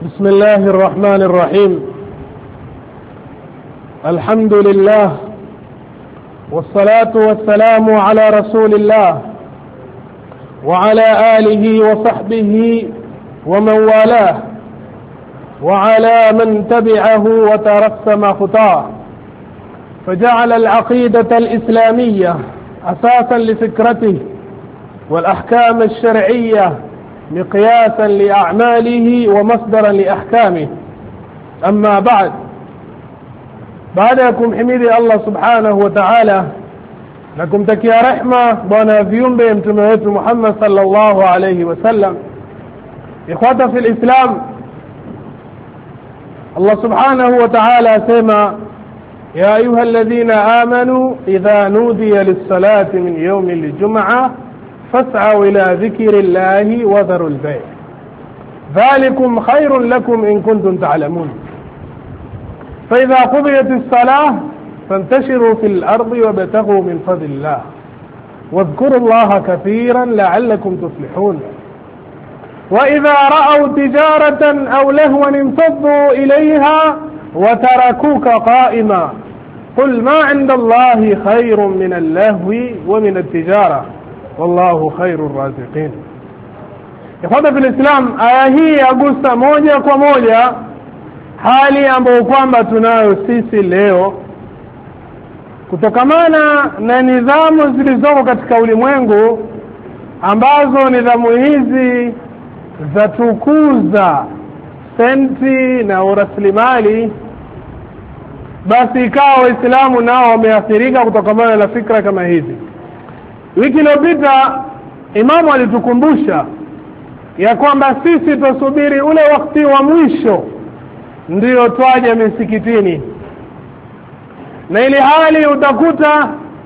بسم الله الرحمن الرحيم. الحمد لله والصلاة والسلام على رسول الله وعلى آله وصحبه ومن والاه وعلى من تبعه وترسم خطاه فجعل العقيدة الإسلامية أساسا لفكرته والأحكام الشرعية مقياسا لأعماله ومصدرا لأحكامه. أما بعدكم حميدي الله سبحانه وتعالى لكم تكيا رحمة بنا viumbe mtume wetu Muhammad sallallahu alayhi wasallam. Ikhwata fi al-Islam, Allah subhanahu wa ta'ala asema ya ayuha alladhina amanu idha nudiya lis-salati min yawmi al-jum'ah فاسعوا إلى ذكر الله وذروا البيع ذلكم خير لكم إن كنتم تعلمون فإذا قضيت الصلاة فانتشروا في الأرض وابتغوا من فضل الله واذكروا الله كثيرا لعلكم تفلحون وإذا رأوا تجارة أو لهوا انفضوا إليها وتركوك قائما قل ما عند الله خير من اللهو ومن التجارة والله خير الرازقين. Ikhwata fil Islam, aya hii yagusa moja kwa moja hali ambayo kwamba tunayo sisi leo kutokamana na nidhamu zilizoko katika ulimwengu, ambazo nidhamu hizi za tukuza senti na uraslimali. Basi ikawa Waislamu nao wameathirika kutokamana na fikra kama hizi. Wiki iliyopita imamu alitukumbusha ya kwamba sisi tusubiri ule wakati wa mwisho ndio twaje misikitini, na ili hali utakuta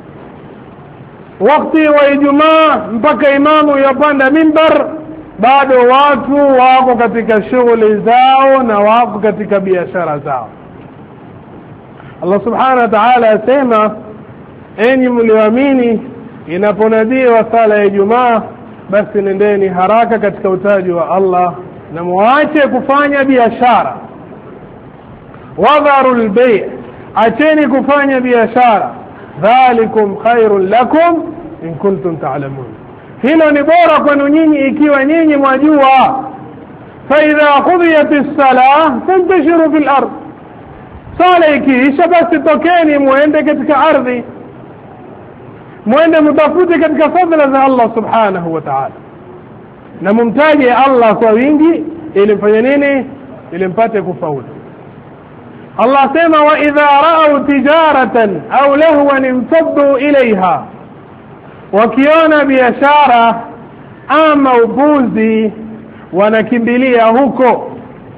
wakati wa Ijumaa mpaka imamu yapanda mimbar bado watu wako katika shughuli zao na wako katika biashara zao. Allah subhanahu wa ta'ala asema, enyi mlioamini, inaponadiwa sala ya Ijumaa basi nendeni haraka katika utaji wa Allah na muache kufanya biashara. Wadharul bay', acheni kufanya biashara. Dhalikum khairul lakum in kuntum ta'lamun, hilo ni bora kwenu nyinyi ikiwa nyinyi mwajua. Fa idha qudiyatis salah fantashiru fil ard, sala ikiisha basi tokeni muende katika ardhi, muende mtafute katika fadhila za Allah subhanahu wa ta'ala, na mumtaje Allah kwa wingi ili mfanye nini? Ili mpate kufaulu. Allah sema wa idha ra'u tijaratan au lahwan infaddu ilayha, wakiona biashara ama upuzi wanakimbilia huko.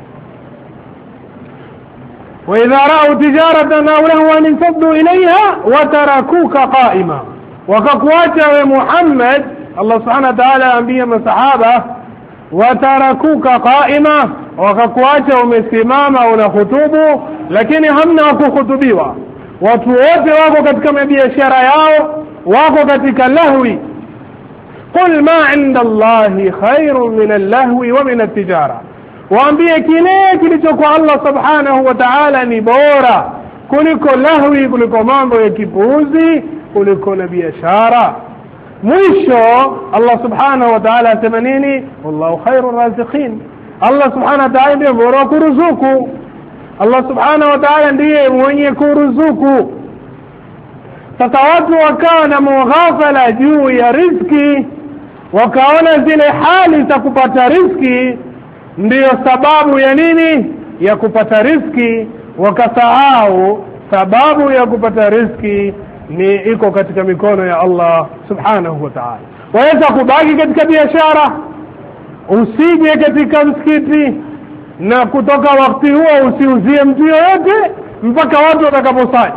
Wa idha ra'u tijaratan au lahwan infaddu ilayha wa tarakuka qa'ima, wakakuacha we Muhammad. Allah subhanahu wa ta'ala ambia masahaba watarakuka qaima, wakakuacha umesimama unahutubu lakini hamna kuhutubiwa. Watu wote wako katika biashara yao, wako katika lahwi. Qul ma inda Allahi khairun min al-lahwi wa min at-tijara, waambie kile kilicho kwa Allah subhanahu wa ta'ala ni bora kuliko lahwi, kuliko mambo ya kipuuzi, kuliko na biashara. Mwisho Allah subhanahu wa ta'ala asema nini? wallahu khairur raziqin, Allah subhanahu wa ta'ala ndiye bora kuruzuku. Allah subhanahu wa ta'ala ndiye mwenye kuruzuku. Sasa watu wakawa na mughafala juu ya riziki, wakaona zile hali za kupata riziki ndiyo sababu ya nini? Ya kupata riziki. Wakasahau sababu ya kupata riziki ni iko katika mikono ya Allah subhanahu wa ta'ala. Waweza kubaki katika biashara, usije katika msikiti, na kutoka wakati huo usiuzie mtu yoyote mpaka watu watakaposali.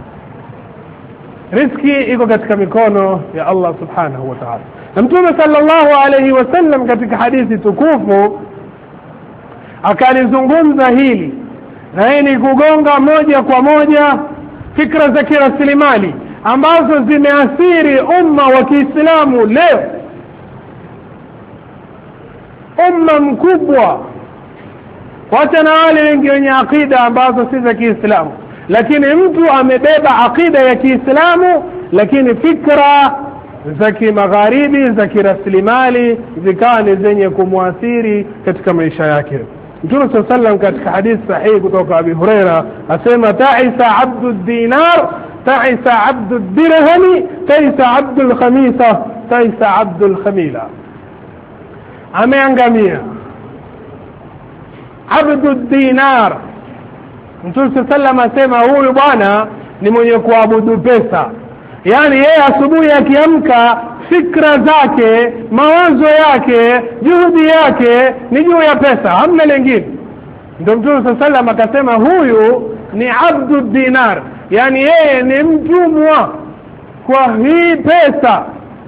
Riziki iko katika mikono ya Allah subhanahu wa ta'ala. Na Mtume sallallahu alayhi wasallam katika hadithi tukufu akalizungumza hili, na hii ni kugonga moja kwa moja fikra za kiraslimali ambazo zimeathiri umma wa Kiislamu leo. Umma mkubwa wacha na wale wengi wenye akida ambazo si za Kiislamu. Lakini mtu amebeba akida ya Kiislamu, lakini fikra za kimagharibi za kiraslimali zikawa ni zenye kumwathiri katika maisha yake. Mtume صلى الله عليه وسلم katika hadithi sahihi kutoka Abi Huraira asema, ta'isa abdu dinar, ta'isa abdu dirham, ta'isa abdu al-khamisa, ta'isa abdu al-khamila. Ameangamia abdu dinar. Mtume صلى الله عليه وسلم asema huyu bwana ni mwenye kuabudu pesa. Yani yeye asubuhi akiamka fikra zake, mawazo yake, juhudi yake ni juu ya pesa, hamna lingine. Ndio Mtume صلى الله عليه وسلم akasema huyu ni abdu dinar, yani yeye ni mtumwa kwa hii pesa.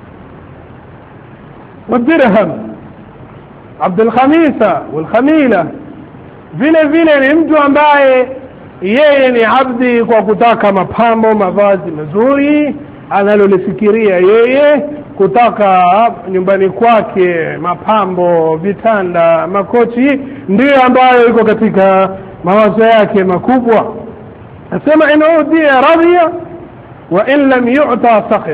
Wadirham abdul khamisa wal khamila, vile vile ni mtu ambaye yeye ni abdi kwa kutaka mapambo, mavazi mazuri analolifikiria yeye, kutaka nyumbani kwake mapambo, vitanda, makochi, ndio ambayo iko katika mawazo yake makubwa. Asema in udiya radiya wa in lam yu'ta sakhit.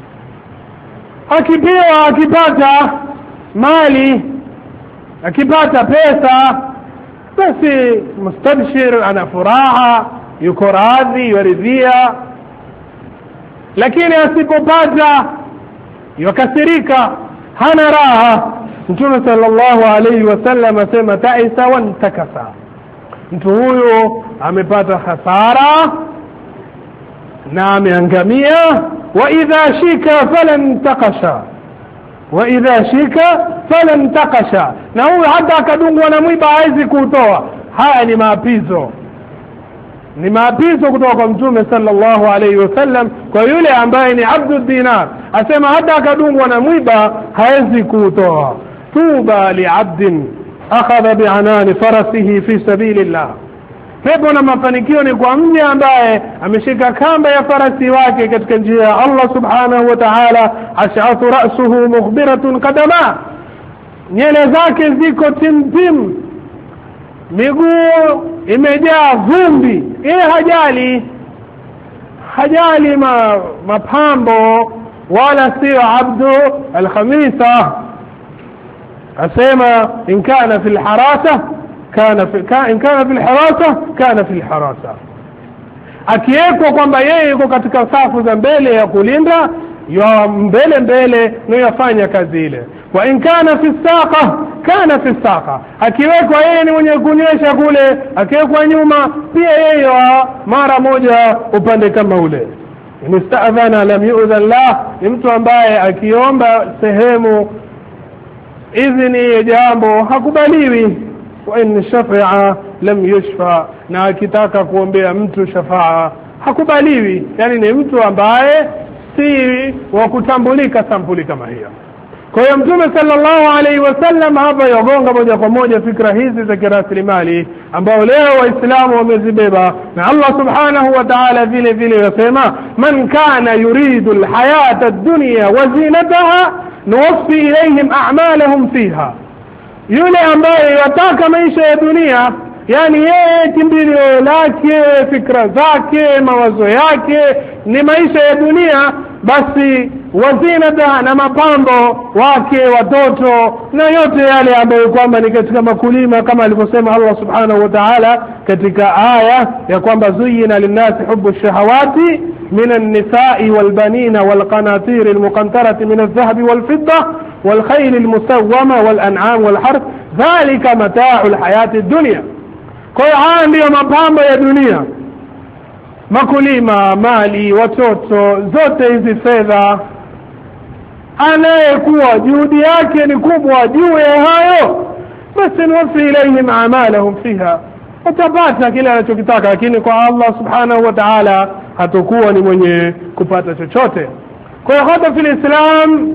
Akipewa, akipata mali, akipata pesa, basi mustabshir, ana furaha, yuko radhi, yuridhia. Lakini asipopata yakasirika, hana raha. Mtume sallallahu alayhi wasallam asema, ta'isa wa intakasa. Mtu huyo amepata hasara na ameangamia. Wa idha shika falan taqasha, wa idha shika falan taqasha. Na huyo hata akadungwa na mwiba hawezi kuutoa. Haya ni maapizo, ni maapizo kutoka kwa Mtume sallallahu alayhi wasallam kwa yule ambaye ni abdu dinar. Asema hata akadungwa na mwiba hawezi kuutoa. Tuba li'abdin akhadha bi'anani farasihi fi sabilillah. Pepo na mafanikio ni kwa mja ambaye ameshika kamba ya farasi wake katika njia ya Allah subhanahu wa ta'ala. Ash'athu ra'suhu mukhbiratun qadama, nyele zake ziko timtim, miguu imejaa vumbi. Yeye hajali mapambo, wala sio abdu al-khamisa. Asema in kana fil harasa in kana fil harasa kana fil harasa. Akiwekwa kwamba yeye yuko katika safu za mbele ya kulinda, ya mbele na yafanya kazi ile. Wa in kana fi saqa kana fi saqa. Akiwekwa yeye ni mwenye kunyesha kule, akiwekwa nyuma pia yeye mara moja upande kama ule. Musta'adhana lam yu'dhan la, ni mtu ambaye akiomba sehemu idhini ya jambo hakubaliwi. Wa in shafa'a lam yushfa, na akitaka kuombea mtu shafaa hakubaliwi. Yani ni mtu ambaye si wa kutambulika sampuli kama hiyo. Kwa hiyo Mtume sallallahu alayhi wasallam hapa yagonga moja kwa moja fikra hizi za kiraslimali ambao leo waislamu wamezibeba. Na Allah subhanahu wa ta'ala vile vile yasema, man kana yuridu alhayata ad-dunya wa zinataha nuwaffi ilayhim a'malahum fiha. Yule ambaye yataka maisha ya dunia, yani yeye kimbilio lake, fikra zake, mawazo yake ni maisha ya dunia, basi wazinata, na mapambo wake, watoto na yote yale ambayo kwamba ni katika makulima, kama alivyosema Allah subhanahu wa ta'ala katika aya ya kwamba zuyina linnasi hubbu shahawati من النساء والبنين والقناطير المقنطرة من الذهب والفضة والخيل المسومة والأنعام والحرث ذلك متاع الحياة الدنيا. kwa haya ndio mapambo ya dunia, makulima, mali, watoto, zote hizi fedha. Anayekuwa juhudi yake ni kubwa juu ya hayo, basi nuwaffi ilayhim a'malahum fiha, utapata kile anachokitaka. Lakini kwa Allah subhanahu wa ta'ala hatakuwa ni mwenye kupata chochote. Kwa hiyo hata fil Islam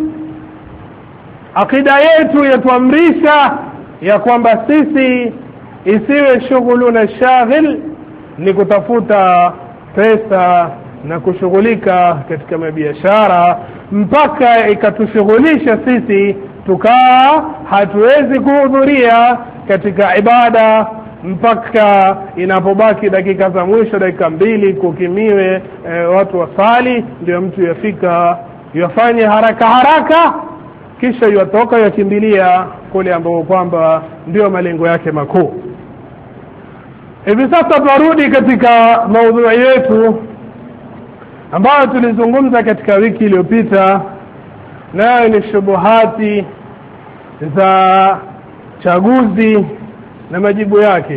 akida yetu yatuamrisha ya kwamba sisi isiwe shughuluna shaghil ni kutafuta pesa na kushughulika katika mabiashara mpaka ikatushughulisha sisi tukaa hatuwezi kuhudhuria katika ibada mpaka inapobaki dakika za mwisho, dakika 2 kukimiwe watu wasali, ndio mtu yafanye haraka kisha yatoka yakimbilia kule ambao kwamba ndio malengo yake makuu. Hivi sasa turudi katika maudhui yetu ambayo tulizungumza katika wiki iliyopita, nayo ni shubuhati za chaguzi na majibu yake.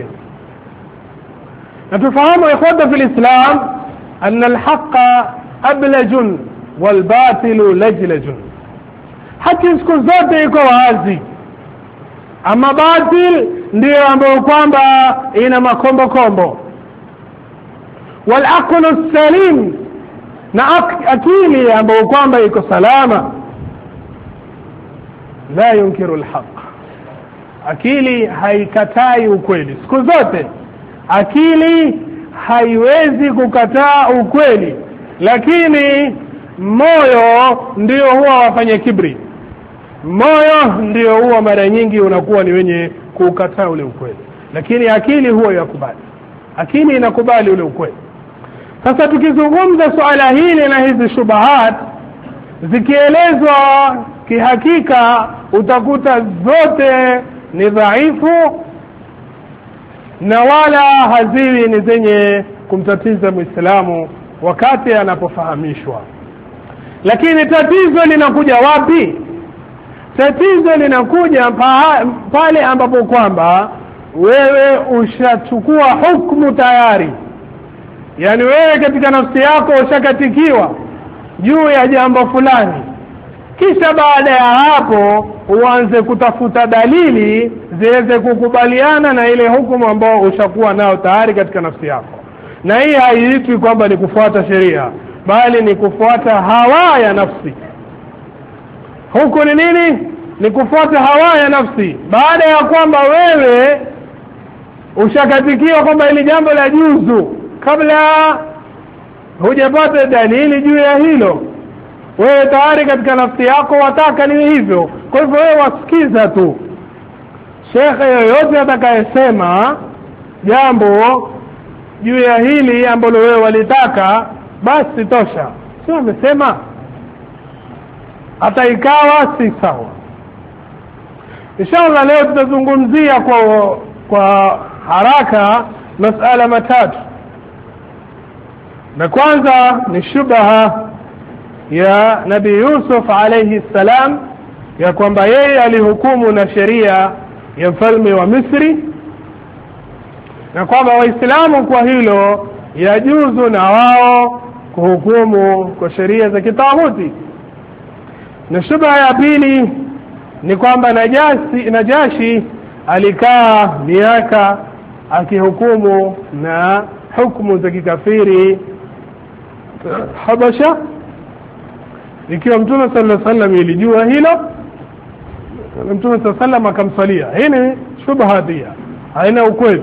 Na tufahamu ikhwata fil Islam anna al-haqqa ablajun wal batilu lajlajun. Haki siku zote iko wazi, ama batil ndio ambayo kwamba ina makombo. Wal aqlu salim, na akili ambayo kwamba iko salama, la yunkiru al-haq. Akili haikatai ukweli siku zote. Akili haiwezi kukataa ukweli, lakini moyo ndio huwa wafanya kibri. Moyo ndio huwa mara nyingi unakuwa ni wenye kukataa ule ukweli, lakini akili huwa yakubali. Akili inakubali ule ukweli. Sasa tukizungumza suala hili na hizi shubahat zikielezwa kihakika, utakuta zote ni dhaifu na wala haziwi ni zenye kumtatiza Muislamu wakati anapofahamishwa. Lakini tatizo linakuja wapi? Tatizo linakuja pale ambapo kwamba wewe ushachukua hukumu tayari. Yani wewe katika nafsi yako ushakatikiwa juu ya jambo fulani, kisha baada ya hapo uanze kutafuta dalili ziweze kukubaliana na ile hukumu ambayo ushakuwa nao tayari katika nafsi yako. Na hii haiitwi kwamba ni kufuata sheria, bali ni kufuata hawa ya nafsi. Huku ni nini? Ni kufuata hawa ya nafsi. Baada ya kwamba wewe ushakatikiwa kwamba ili jambo la juzu, kabla hujapata dalili juu ya hilo, wewe tayari katika nafsi yako wataka ni hivyo. Kwa hivyo wewe wasikiza tu shekhe yoyote atakayesema jambo juu ya hili ambalo wewe walitaka, basi tosha. Sio amesema, hata ikawa si sawa. Inshallah leo tutazungumzia kwa haraka masala matatu. Na kwanza ni shubha ya Nabii Yusuf alayhi salam ya kwamba yeye alihukumu na sheria ya mfalme wa Misri, na kwamba Waislamu kwa hilo yajuzu na wao kuhukumu kwa sheria za kitaghuti. Na shubha ya pili ni kwamba Najashi alikaa miaka akihukumu na hukumu za kikafiri Habasha, ikiwa Mtume sallallahu alaihi wasallam ilijua hilo, Mtume sallallahu alaihi wasallam akamsalia. Hii ni shubha dia, haina ukweli.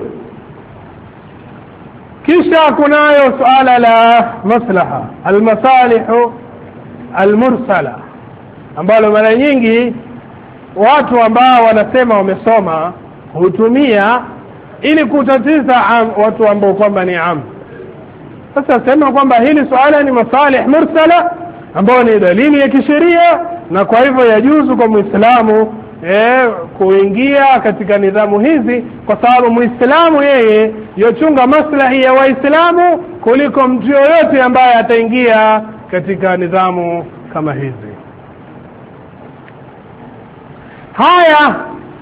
Kisha kunayo suala la maslaha, almasalihu almursala, ambalo mara nyingi watu ambao wanasema wamesoma hutumia ili kutatiza watu ambao kwamba ni am. Sasa sema kwamba hili suala ni masalih mursala ambao ni dalili ya kisheria, na kwa hivyo yajuzu kwa Muislamu kuingia katika nidhamu hizi, kwa sababu Muislamu yeye yochunga maslahi ya Waislamu kuliko mtu yoyote ambaye ataingia katika nidhamu kama hizi. Haya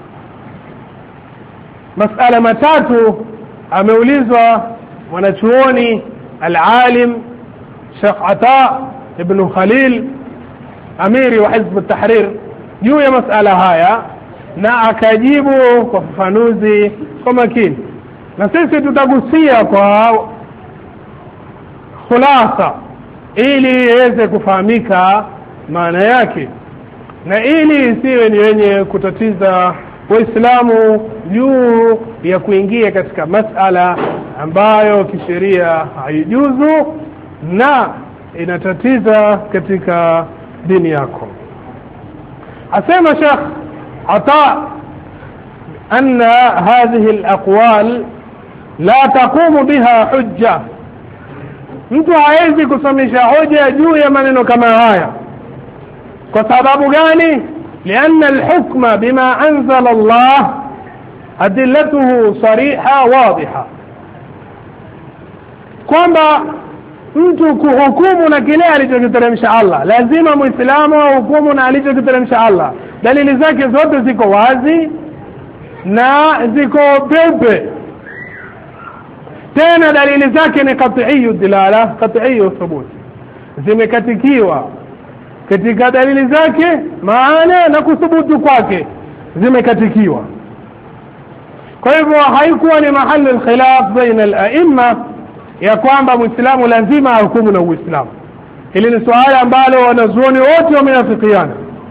masala matatu ameulizwa mwanachuoni al-alim Sheikh Ata ibn Khalil amiri wa Hizb at-Tahrir juu ya masala haya, na akajibu kwa ufafanuzi kwa makini, na sisi tutagusia kwa khulasa ili iweze kufahamika maana yake, na ili isiwe ni wenye kutatiza Waislamu juu ya kuingia katika masala ambayo kisheria haijuzu na inatatiza katika dini yako. Asema Sheikh Ata أن هذه الأقوال لا تقوم بها حجة. mtu hawezi kusimamisha hoja juu ya maneno kama haya. kwa sababu gani? لأن الحكم بما أنزل الله أدلته صريحة واضحة. kwamba mtu kuhukumu na kile alichokiteremsha Allah, lazima muislamu ahukumu na alichokiteremsha Allah. Dalili zake zote ziko wazi na ziko pepe. tena dalili zake ni qat'iyyu dilala, qat'iyyu thubut, zimekatikiwa katika dalili zake, maana na kuthubutu kwake zimekatikiwa. kwa hivyo haikuwa ni mahali al-khilaf baina al-a'imma ya kwamba muislamu lazima ahukumu na uislamu. hili ni swala ambalo wanazuoni wote wameafikiana.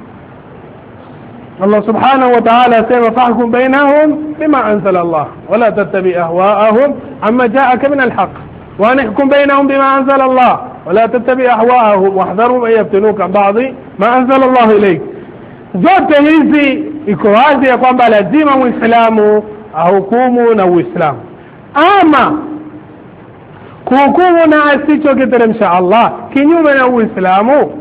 Allah subhanahu wa ta'ala asema fahkum bainahum bima anzala Allah wala tattabi ahwa'ahum amma ja'aka min al-haqq wa nahkum bainahum bima anzala Allah wala tattabi ahwa'ahum wahdharu an yaftinuka ba'dhi ma anzala Allah ilayk. zote hizi iko wazi ya kwamba lazima muislamu ahukumu na uislamu. ama kuhukumu na asichokiteremsha Allah kinyume na uislamu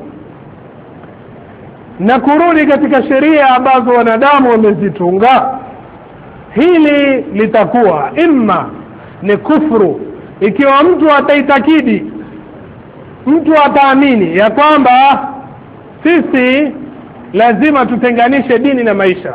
na kurudi katika sheria ambazo wanadamu wamezitunga, hili litakuwa imma ni kufuru, ikiwa mtu ataitakidi, mtu ataamini ya kwamba sisi lazima tutenganishe dini na maisha.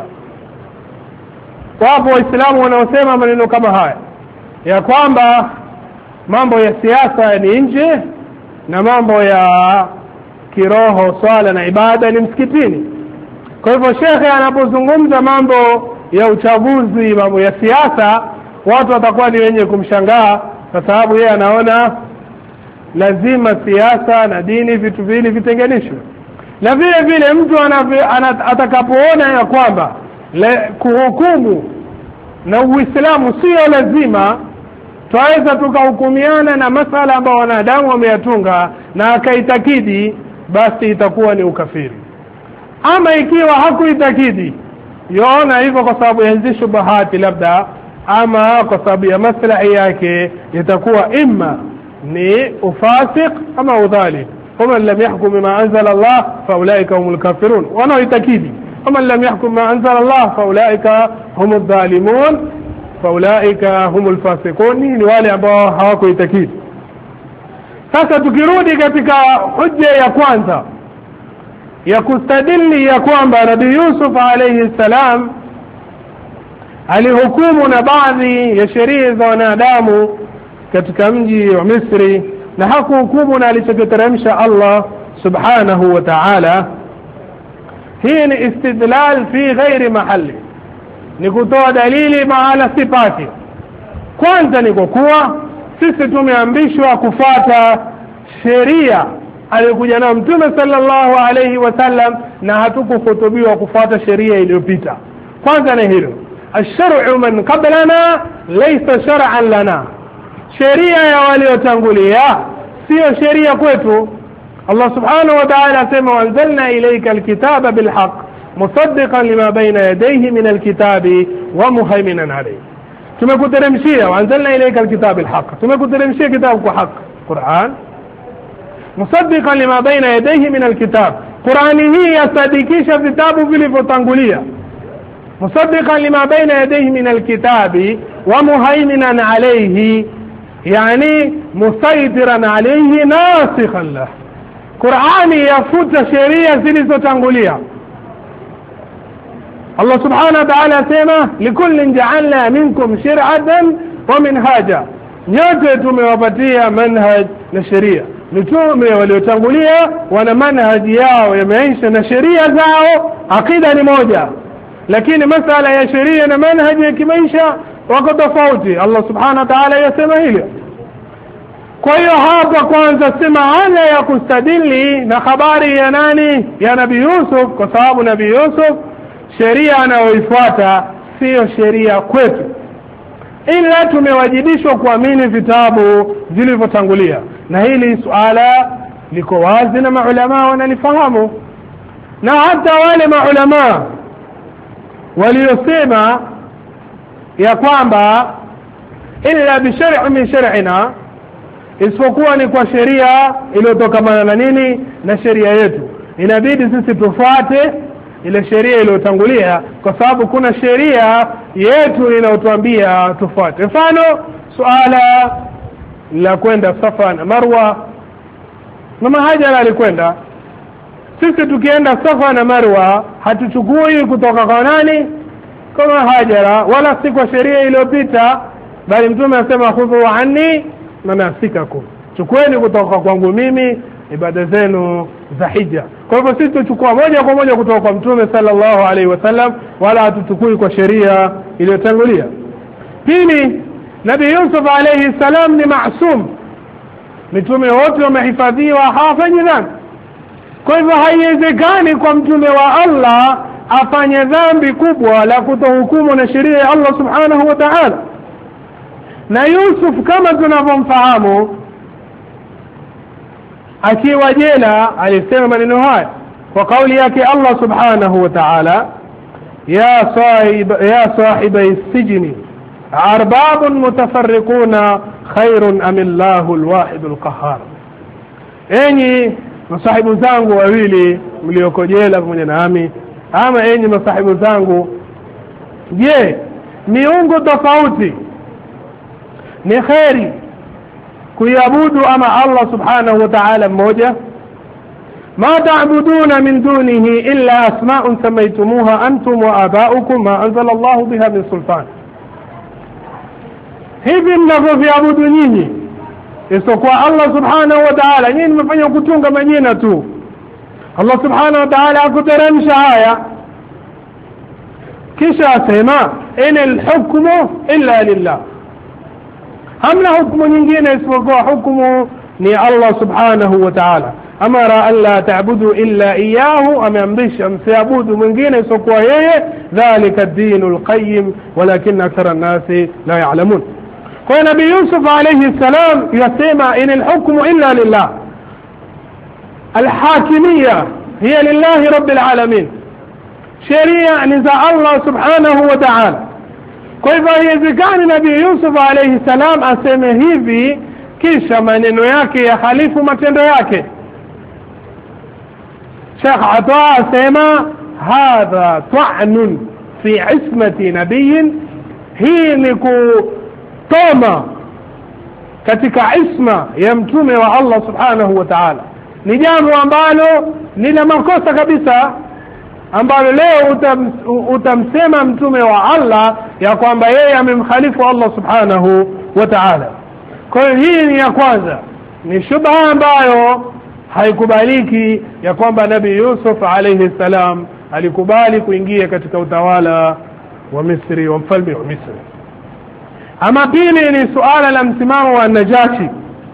wapo waislamu wanaosema maneno kama haya ya kwamba mambo ya siasa ni nje na mambo ya kiroho, swala na ibada ni msikitini. kwa hivyo shekhe anapozungumza mambo ya uchaguzi, mambo ya siasa, watu watakuwa ni wenye kumshangaa, kwa sababu yeye anaona lazima siasa na dini vitu vile vitenganishwe. na vile vile mtu atakapoona ya kwamba kuhukumu na uislamu sio lazima, twaweza tukahukumiana na masala ambayo wanadamu wameyatunga na akaitakidi, basi itakuwa ni ukafiri. ama ikiwa hakuitakidi, yaona hivyo kwa sababu ya hizi shubahati labda, ama kwa sababu ya maslahi yake, itakuwa imma ni ufasiq ama udhalim. ومن لم يحكم بما أنزل الله فأولئك هم الكافرون. wanaoitakidi ومن لم يحكم بما أنزل الله فأولئك هم الظالمون فأولئك هم الفاسقون. ni wale ambao hawakuitakidi. sasa tukirudi katika hujja ya kwanza ya kustadili ya kwamba Nabii Yusuf alayhi salam alihukumu na baadhi ya sheria za wanadamu katika mji wa Misri na hakuhukumu na alichokiteremsha Allah subhanahu wa ta'ala, hii ni istidlal fi ghairi mahali, ni kutoa dalili mahala sipati. kwanza ni kwa kuwa sisi tumeambishwa kufuata sheria aliyokuja nayo Mtume sallallahu alayhi wasallam, na hatukuhutubiwa kufuata sheria iliyopita. kwanza ni hilo, ash-shar'u man qablana laysa shar'an lana, sheria ya waliotangulia sio sheria kwetu. Allah subhanahu wa ta'ala asema wanzalna ilayka alkitaba bilhaq musaddiqan lima bayna yadayhi min alkitabi wa muhaiminan alayhi. tumekuteremshia wanzalna ilayka alkitaba bilhaq, tumekuteremshia kitabu kwa haki, Qur'an, musaddiqan lima bayna yadayhi min alkitab. Qur'ani hii yasadikisha vitabu vilivyotangulia. musaddiqan lima bayna yadayhi min alkitabi wa muhaiminan alayhi, yani musaytiran alayhi nasikhan lahu. Qur'ani yafuta sheria zilizotangulia. Allah subhanahu wa ta'ala asema likullin ja'alna minkum shir'atan wa minhaja, nyote tumewapatia manhaj na sheria. mitume waliotangulia wana manhaji yao ya maisha na sheria zao, akida ni moja, lakini masala ya sheria na manhaji ya kimaisha wako tofauti. Allah subhanahu wa ta'ala yasema hilo. kwa hiyo hapa kwanza si maana ya kustadili na habari ya nani, ya Nabii Yusuf, kwa sababu Nabii Yusuf sheria anayoifuata sio sheria kwetu, ila tumewajibishwa kuamini vitabu vilivyotangulia. na hili suala liko wazi na maulama wanalifahamu, na hata wale maulama waliosema ya kwamba illa bi shar'in min shar'ina, isipokuwa ni kwa sheria iliyotokamana na nini, na sheria yetu. Inabidi sisi tufuate ile sheria iliyotangulia, kwa sababu kuna sheria yetu inayotuambia tufuate. Mfano suala la kwenda Safa na Marwa, Mama Hajara alikwenda. Sisi tukienda Safa na Marwa hatuchukui kutoka kwa nani? Kwa Hajara, wala si kwa sheria iliyopita, bali Mtume anasema khudhu anni manasikakum, chukueni kutoka kwangu mimi ibada zenu za hija. Kwa hivyo sisi tuchukua moja kwa moja kutoka kwa Mtume sallallahu alaihi wasallam, wala hatuchukui kwa sheria iliyotangulia. Pili, Nabii Yusuf alayhi salam ni maasum. Mitume wote wamehifadhiwa, hawafanyi dhambi. Kwa hivyo haiwezekani kwa mtume wa Allah afanye dhambi kubwa la kutohukumu na sheria ya Allah subhanahu wa ta'ala. Na Yusuf kama tunavyomfahamu, akiwa jela alisema maneno haya kwa kauli yake Allah subhanahu wa ta'ala, ya sahibi sijni arbabun mutafarriquna khairun am Allahu alwahidul qahhar. Enyi masahibu zangu wawili mlioko jela pamoja nami, ama enyi masahibu zangu, je, miungu tofauti ni khairi kuiabudu ama Allah subhanahu wa ta'ala mmoja? ma ta'buduna min dunihi illa asma'un samaitumuha antum wa aba'ukum ma anzala Allahu biha min sultan. Hivi mnavyoviabudu nyinyi isipokuwa Allah subhanahu wa ta'ala, nyinyi mmefanya kutunga majina tu. Allah subhanahu wa ta'ala akuteremsha haya, kisha asema inal hukmu illa lillah, hamna hukumu nyingine isipokuwa hukumu ni Allah subhanahu wa ta'ala. Amara alla ta'budu illa iyyahu, ameamrisha msiabudu mwingine isipokuwa yeye. Dhalika ad-dinul qayyim walakin akthara an-nasi la ya'lamun. Kwa Nabii Yusuf alayhi salam yasema inal hukmu illa lillah, alhakimiyya hiya lillahi rabbil alamin, sheria ni za Allah subhanahu wa ta'ala. Kwa hivyo haiwezekani Nabii Yusuf alayhi salam aseme hivi kisha maneno yake ya khalifu matendo yake. Sheikh Ata asema hadha ta'nun fi ismati nabiyyin, hii ni kutoma katika isma ya mtume wa Allah subhanahu wa ta'ala. Ni jambo ambalo ni la makosa kabisa, ambalo leo utamsema mtume wa Allah ya kwamba yeye amemkhalifu Allah subhanahu wa ta'ala. Kwa hiyo hii ni ya kwanza, ni shubha ambayo haikubaliki, ya kwamba Nabii Yusuf alayhi salam alikubali kuingia katika utawala wa Misri, wa mfalme wa Misri. Ama pili ni suala la msimamo wa Najashi.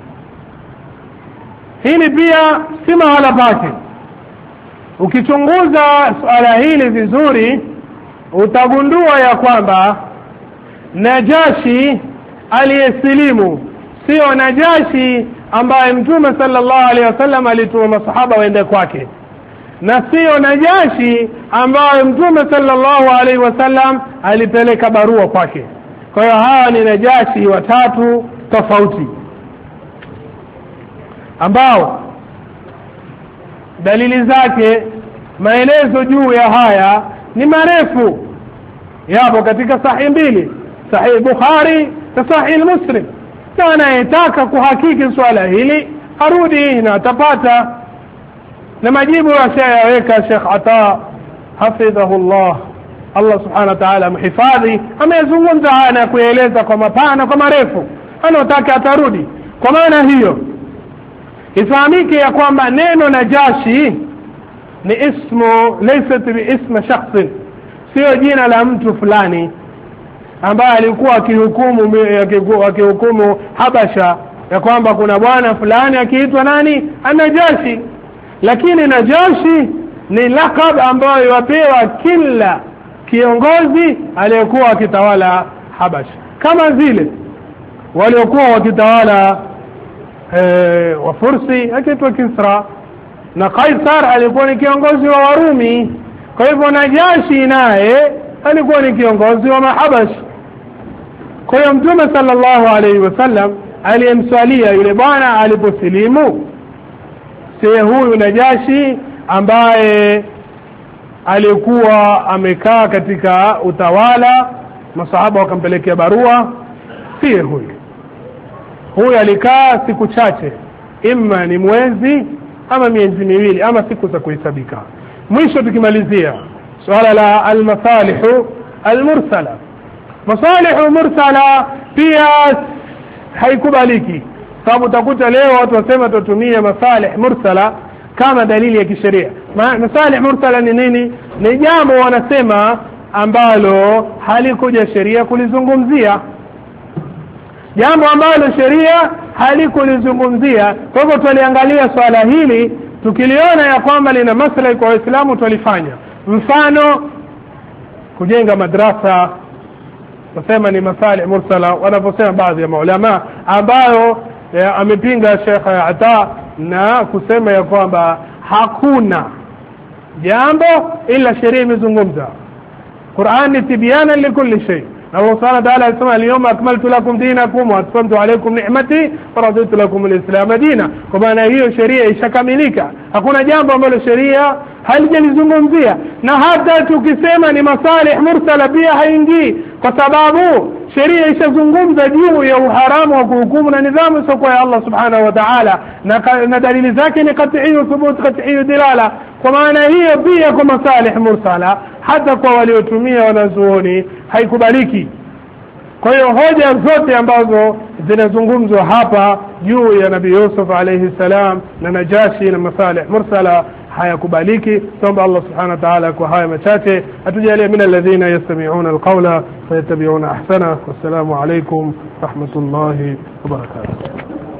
Hili pia si mahala pake. Ukichunguza suala hili vizuri utagundua ya kwamba Najashi aliyesilimu sio Najashi ambaye Mtume sallallahu alaihi wasallam alituma masahaba waende kwake, na sio Najashi ambaye Mtume sallallahu alaihi wasallam alipeleka barua kwake. Kwa hiyo hawa ni Najashi watatu tofauti, ambao dalili zake, maelezo juu ya haya ni marefu, yapo katika sahihi mbili, Sahih Bukhari na Sahih Muslim. Na anayetaka kuhakiki swala hili arudi na atapata, na majibu yashayaweka Sheikh Ata hafidhahullah, Allah subhanahu wa ta'ala mhifadhi, amezungumza haya na kueleza kwa mapana kwa marefu. Anataka atarudi. Kwa maana hiyo ifahamike ya kwamba neno Najashi ni ismu, laysat bi ism shakhs, sio jina la mtu fulani ambaye alikuwa akihukumu Habasha, ya kwamba kuna bwana fulani akiitwa nani, Najashi. Lakini Najashi ni lakab ambayo yapewa kila kiongozi aliyekuwa akitawala Habasha, kama zile waliokuwa wakitawala Wafursi akiitwa Kisra, na Kaisar alikuwa ni kiongozi wa Warumi. Kwa hivyo Najashi naye alikuwa ni kiongozi wa Mahabash. Kwa hiyo Mtume sallallahu alaihi wasallam aliyemswalia yule bwana aliposilimu si huyu Najashi ambaye alikuwa amekaa katika utawala, masahaba wakampelekea barua, si huyu alikaa siku chache, imma ni mwezi ama miezi miwili ama siku za kuhesabika. Mwisho tukimalizia swala la al-masalihu al-mursala. Masalihu mursala pia haikubaliki, sababu utakuta leo watu wasema tutumie masalih mursala kama dalili ya kisheria. Masalih mursala ni nini? Ni jambo wanasema ambalo halikuja sheria kulizungumzia, jambo ambalo sheria halikulizungumzia. Kwa hivyo tuliangalia swala hili, tukiliona ya kwamba lina maslahi kwa Waislamu tulifanya. Mfano kujenga madrasa, nasema ni masalih mursala wanaposema baadhi ya maulama, ambayo amepinga Sheikh Ata na kusema ya kwamba hakuna jambo ila sheria imezungumza. Qur'ani tibyana likulli shay. Allah subhanahu wa ta'ala alisema al-yawma akmaltu lakum dinakum wa atmamtu alaykum ni'mati wa raditu lakum al-islam dinan. Kwa maana hiyo sheria ishakamilika, hakuna jambo ambalo sheria halijalizungumzia. Na hata tukisema ni masalih mursala pia haingii, kwa sababu sheria ishazungumza juu ya uharamu wa kuhukumu na nidhamu sio kwa Allah subhanahu wa ta'ala, na dalili zake ni qat'iyyu thubut qat'iyyu dilala. Kwa maana hiyo pia kwa masalih mursala hata kwa waliotumia wanazuoni haikubaliki. Kwa hiyo hoja zote ambazo zinazungumzwa hapa juu ya Nabii Yusuf alayhi salam na Najashi na masalih mursala hayakubaliki. Tuombe Allah subhanahu wa ta'ala kwa haya machache atujalie min alladhina yastami'una alqawla fayattabi'una ahsana. Wassalamu alaykum rahmatullahi wa barakatuh.